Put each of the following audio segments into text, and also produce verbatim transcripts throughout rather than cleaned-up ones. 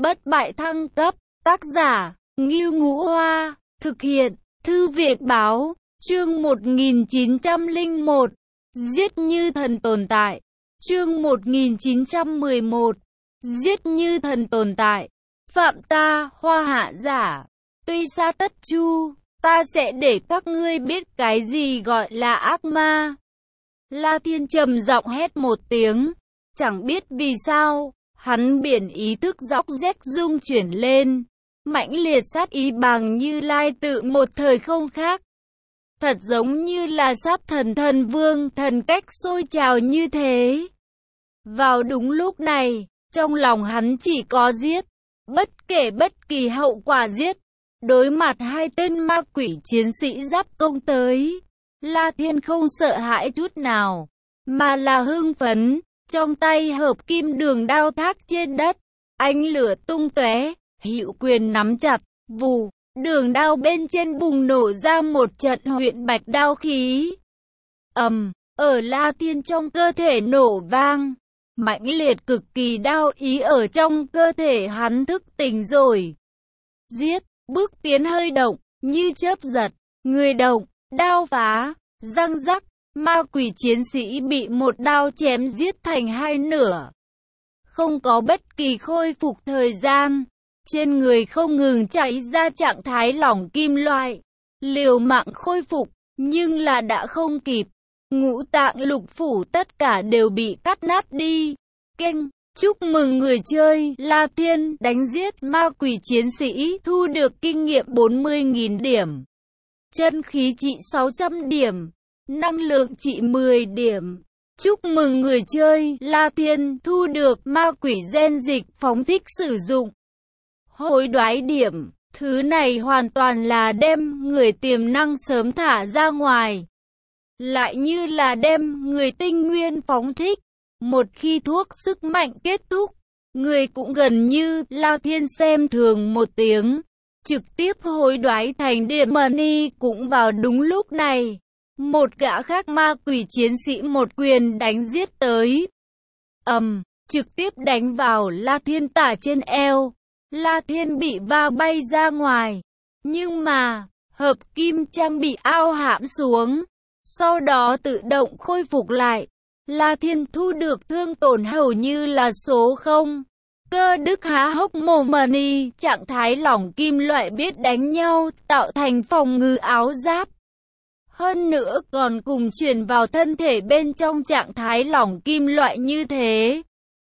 Bất bại thăng cấp, tác giả, Ngưu Ngũ Hoa, thực hiện, Thư viện báo, chương một nghìn chín trăm lẻ một, giết như thần tồn tại, chương một nghìn chín trăm mười một, giết như thần tồn tại, phạm ta, hoa hạ giả, tuy xa tất chu, ta sẽ để các ngươi biết cái gì gọi là ác ma. La Thiên trầm giọng hét một tiếng, chẳng biết vì sao, hắn biển ý thức dốc rách rung chuyển lên, mãnh liệt sát ý bằng Như Lai tự một thời không khác. Thật giống như là sát thần thần vương thần cách sôi trào như thế. Vào đúng lúc này, trong lòng hắn chỉ có giết, bất kể bất kỳ hậu quả giết. Đối mặt hai tên ma quỷ chiến sĩ giáp công tới, La Thiên không sợ hãi chút nào, mà là hưng phấn, trong tay hợp kim đường đao thác trên đất, ánh lửa tung tóe, hữu quyền nắm chặt, vù, đường đao bên trên bùng nổ ra một trận huyễn bạch đao khí. Ầm, ở La Thiên trong cơ thể nổ vang, mãnh liệt cực kỳ đao ý ở trong cơ thể hắn thức tỉnh rồi. Giết, bước tiến hơi động, như chớp giật, người động, đao phá, răng rắc, ma quỷ chiến sĩ bị một đao chém giết thành hai nửa. Không có bất kỳ khôi phục thời gian, trên người không ngừng chảy ra trạng thái lỏng kim loại, liều mạng khôi phục, nhưng là đã không kịp. Ngũ tạng lục phủ tất cả đều bị cắt nát đi. Keng, chúc mừng người chơi, La Thiên đánh giết ma quỷ chiến sĩ, thu được kinh nghiệm bốn mươi nghìn điểm, chân khí trị sáu trăm điểm, năng lượng trị mười điểm. Chúc mừng người chơi, La Thiên thu được ma quỷ gen dịch phóng thích sử dụng. Hối đoái điểm, thứ này hoàn toàn là đem người tiềm năng sớm thả ra ngoài, lại như là đem người tinh nguyên phóng thích. Một khi thuốc sức mạnh kết thúc, người cũng gần như La Thiên xem thường một tiếng, trực tiếp hối đoái thành điểm money. Cũng vào đúng lúc này, một gã khác ma quỷ chiến sĩ một quyền đánh giết tới. Ầm, um, trực tiếp đánh vào La Thiên tả trên eo. La Thiên bị va bay ra ngoài, nhưng mà hợp kim trang bị ao hãm xuống, sau đó tự động khôi phục lại. La Thiên thu được thương tổn hầu như là số không. Cơ đức há hốc mồm money, trạng thái lỏng kim loại biết đánh nhau, tạo thành phòng ngự áo giáp. Hơn nữa còn cùng truyền vào thân thể bên trong trạng thái lỏng kim loại như thế.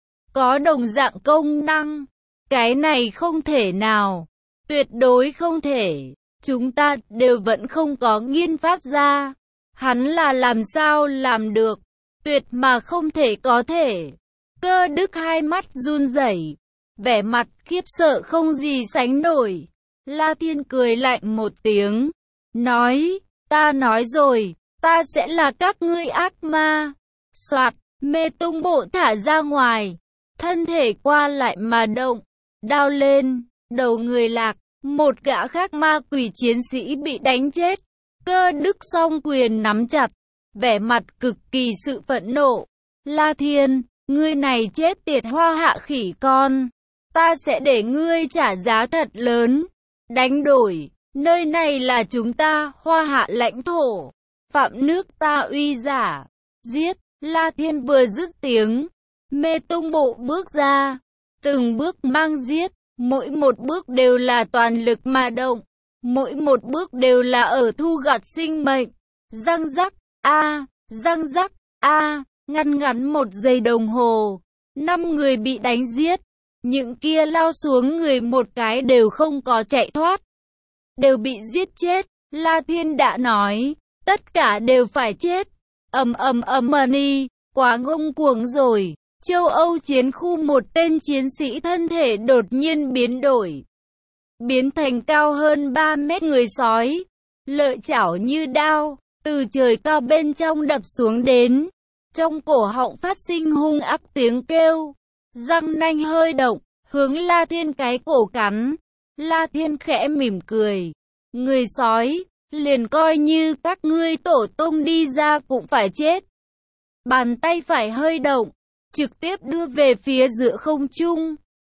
Có đồng dạng công năng. Cái này không thể nào. Tuyệt đối không thể. Chúng ta đều vẫn không có nghiên phát ra. Hắn là làm sao làm được. Tuyệt mà không thể có thể. Cơ đức hai mắt run rẩy, vẻ mặt khiếp sợ không gì sánh nổi. La Thiên cười lạnh một tiếng, nói, ta nói rồi, ta sẽ là các ngươi ác ma. Soạt, mê tung bộ thả ra ngoài, thân thể qua lại mà động, đao lên, đầu người lạc, một gã khác ma quỷ chiến sĩ bị đánh chết. Cơ đức song quyền nắm chặt, vẻ mặt cực kỳ sự phẫn nộ. La Thiên, ngươi này chết tiệt hoa hạ khỉ con, ta sẽ để ngươi trả giá thật lớn. Đánh đổi, nơi này là chúng ta, hoa hạ lãnh thổ, phạm nước ta uy giả. Giết, La Thiên vừa dứt tiếng, mê tung bộ bước ra, từng bước mang giết, mỗi một bước đều là toàn lực mà động, mỗi một bước đều là ở thu gặt sinh mệnh. Răng rắc, a, răng rắc, a, ngăn ngắn một giây đồng hồ, năm người bị đánh giết, những kia lao xuống người một cái đều không có chạy thoát, đều bị giết chết. La Thiên đã nói, tất cả đều phải chết. Ầm ầm ầm money, quá ngông cuồng rồi. Châu Âu chiến khu một tên chiến sĩ thân thể đột nhiên biến đổi, biến thành cao hơn ba mét người sói, lợi chảo như đao, từ trời cao bên trong đập xuống đến. Trong cổ họng phát sinh hung ác tiếng kêu, răng nanh hơi động, hướng La Thiên cái cổ cắn. La Thiên khẽ mỉm cười, người sói, liền coi như các ngươi tổ tông đi ra cũng phải chết. Bàn tay phải hơi động, trực tiếp đưa về phía giữa không trung,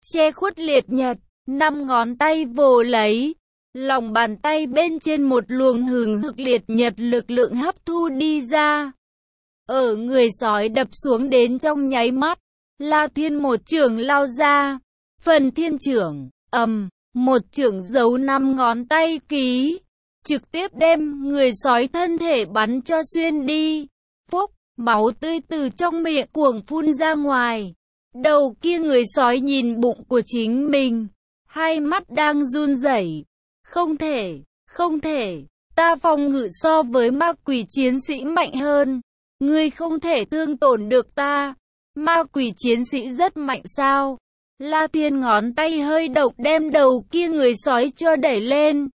che khuất liệt nhật, năm ngón tay vồ lấy. Lòng bàn tay bên trên một luồng hừng hực liệt nhật lực lượng hấp thu đi ra. Ở người sói đập xuống đến trong nháy mắt, La Thiên một chưởng lao ra. Phần thiên chưởng, ầm, một chưởng giấu năm ngón tay ký, trực tiếp đem người sói thân thể bắn cho xuyên đi. Phúc, máu tươi từ trong miệng cuồng phun ra ngoài. Đầu kia người sói nhìn bụng của chính mình, hai mắt đang run rẩy. Không thể, không thể, ta phòng ngự so với ma quỷ chiến sĩ mạnh hơn. Ngươi không thể thương tổn được ta. Ma quỷ chiến sĩ rất mạnh sao? La Thiên ngón tay hơi động đem đầu kia người sói cho đẩy lên.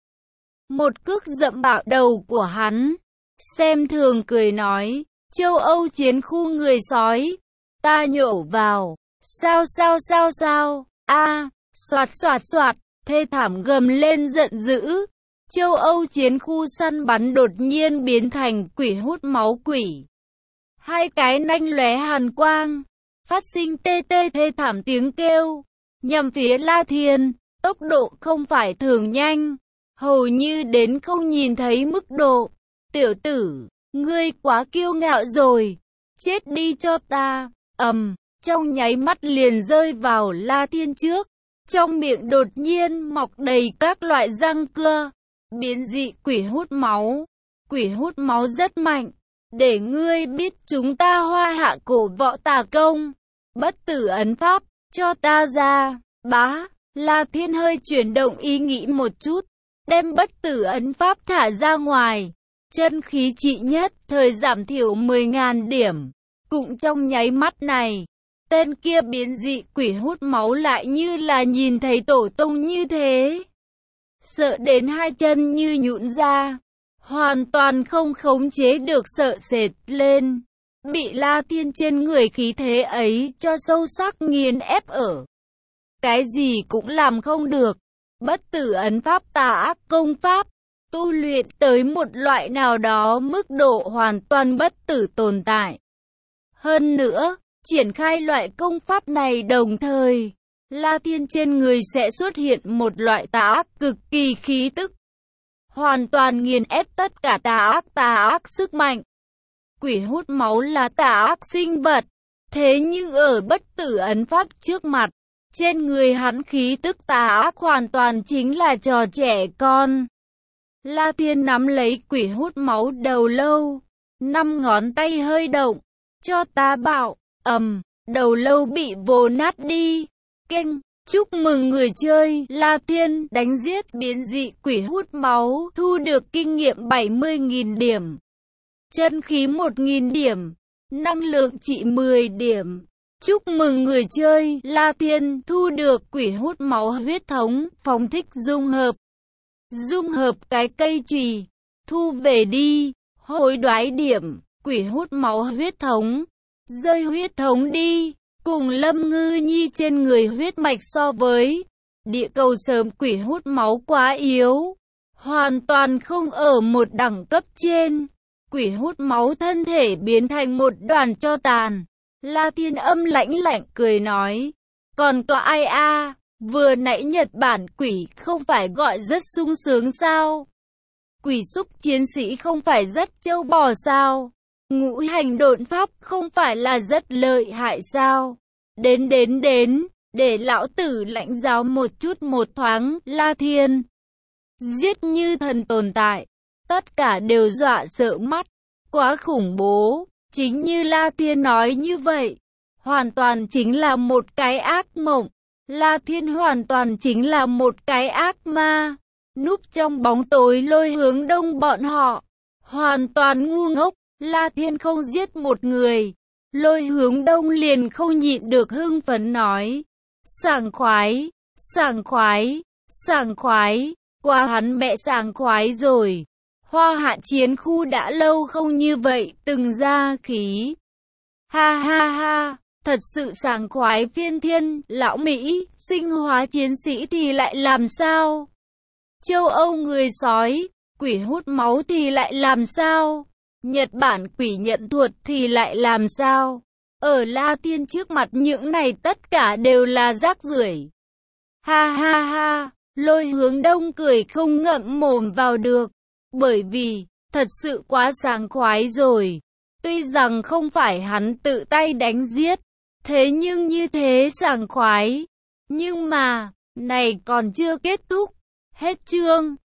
Một cước dẫm bạo đầu của hắn. Xem thường cười nói, châu Âu chiến khu người sói. Ta nhổ vào. Sao sao sao sao? A, à, soạt soạt soạt, thê thảm gầm lên giận dữ. Châu Âu chiến khu săn bắn đột nhiên biến thành quỷ hút máu quỷ. Hai cái nanh lóe hàn quang, phát sinh tê tê thê thảm tiếng kêu, nhằm phía La Thiên, tốc độ không phải thường nhanh, hầu như đến không nhìn thấy mức độ. Tiểu tử, ngươi quá kiêu ngạo rồi, chết đi cho ta. Ầm, trong nháy mắt liền rơi vào La Thiên trước, trong miệng đột nhiên mọc đầy các loại răng cưa, biến dị quỷ hút máu. Quỷ hút máu rất mạnh. Để ngươi biết chúng ta Hoa Hạ cổ võ tà công, bất tử ấn pháp, cho ta ra. Bá, La Thiên hơi chuyển động ý nghĩ một chút, đem bất tử ấn pháp thả ra ngoài. Chân khí trị nhất, thời giảm thiểu mười nghìn điểm. Cũng trong nháy mắt này, tên kia biến dị quỷ hút máu lại như là nhìn thấy tổ tông như thế. Sợ đến hai chân như nhũn ra. Hoàn toàn không khống chế được, sợ sệt lên. Bị La Thiên trên người khí thế ấy cho sâu sắc nghiền ép ở. Cái gì cũng làm không được. Bất tử ấn pháp tà ác công pháp, tu luyện tới một loại nào đó mức độ hoàn toàn bất tử tồn tại. Hơn nữa, triển khai loại công pháp này đồng thời, La Thiên trên người sẽ xuất hiện một loại tà ác cực kỳ khí tức. Hoàn toàn nghiền ép tất cả tà ác tà ác sức mạnh. Quỷ hút máu là tà ác sinh vật. Thế nhưng ở bất tử ấn pháp trước mặt, trên người hắn khí tức tà ác hoàn toàn chính là trò trẻ con. La Thiên nắm lấy quỷ hút máu đầu lâu, năm ngón tay hơi động, cho ta bảo, ầm, đầu lâu bị vồ nát đi. Keng. Chúc mừng người chơi, La Thiên đánh giết biến dị quỷ hút máu, thu được kinh nghiệm bảy mươi nghìn điểm, chân khí một nghìn điểm, năng lượng trị mười điểm. Chúc mừng người chơi, La Thiên thu được quỷ hút máu huyết thống, phóng thích dung hợp. Dung hợp cái cây chùy, thu về đi, hối đoái điểm, quỷ hút máu huyết thống, rơi huyết thống đi. Cùng Lâm Ngư Nhi trên người huyết mạch so với địa cầu sớm quỷ hút máu quá yếu, hoàn toàn không ở một đẳng cấp trên. Quỷ hút máu thân thể biến thành một đoàn tro tàn. La Thiên âm lãnh lạnh cười nói, còn có ai a? À? Vừa nãy Nhật Bản quỷ không phải gọi rất sung sướng sao? Quỷ xúc chiến sĩ không phải rất trâu bò sao? Ngũ hành độn pháp không phải là rất lợi hại sao? Đến đến đến, để lão tử lãnh giáo một chút một thoáng. La Thiên giết như thần tồn tại, tất cả đều dọa sợ mắt, quá khủng bố. Chính như La Thiên nói như vậy, hoàn toàn chính là một cái ác mộng. La Thiên hoàn toàn chính là một cái ác ma, núp trong bóng tối lôi hướng đông bọn họ, hoàn toàn ngu ngốc. La Thiên không giết một người, lôi hướng đông liền không nhịn được hưng phấn nói, sảng khoái, sảng khoái, sảng khoái, qua hắn mẹ sảng khoái rồi. Hoa Hạ chiến khu đã lâu không như vậy, từng ra khí. Ha ha ha, thật sự sảng khoái phiên thiên. Lão Mỹ, sinh hóa chiến sĩ thì lại làm sao? Châu Âu người sói, quỷ hút máu thì lại làm sao? Nhật Bản quỷ nhận thuật thì lại làm sao? Ở La Thiên trước mặt những này tất cả đều là rác rưởi. Ha ha ha, Lôi Hướng Đông cười không ngậm mồm vào được, bởi vì, thật sự quá sảng khoái rồi. Tuy rằng không phải hắn tự tay đánh giết, thế nhưng như thế sảng khoái. Nhưng mà, này còn chưa kết thúc. Hết chương.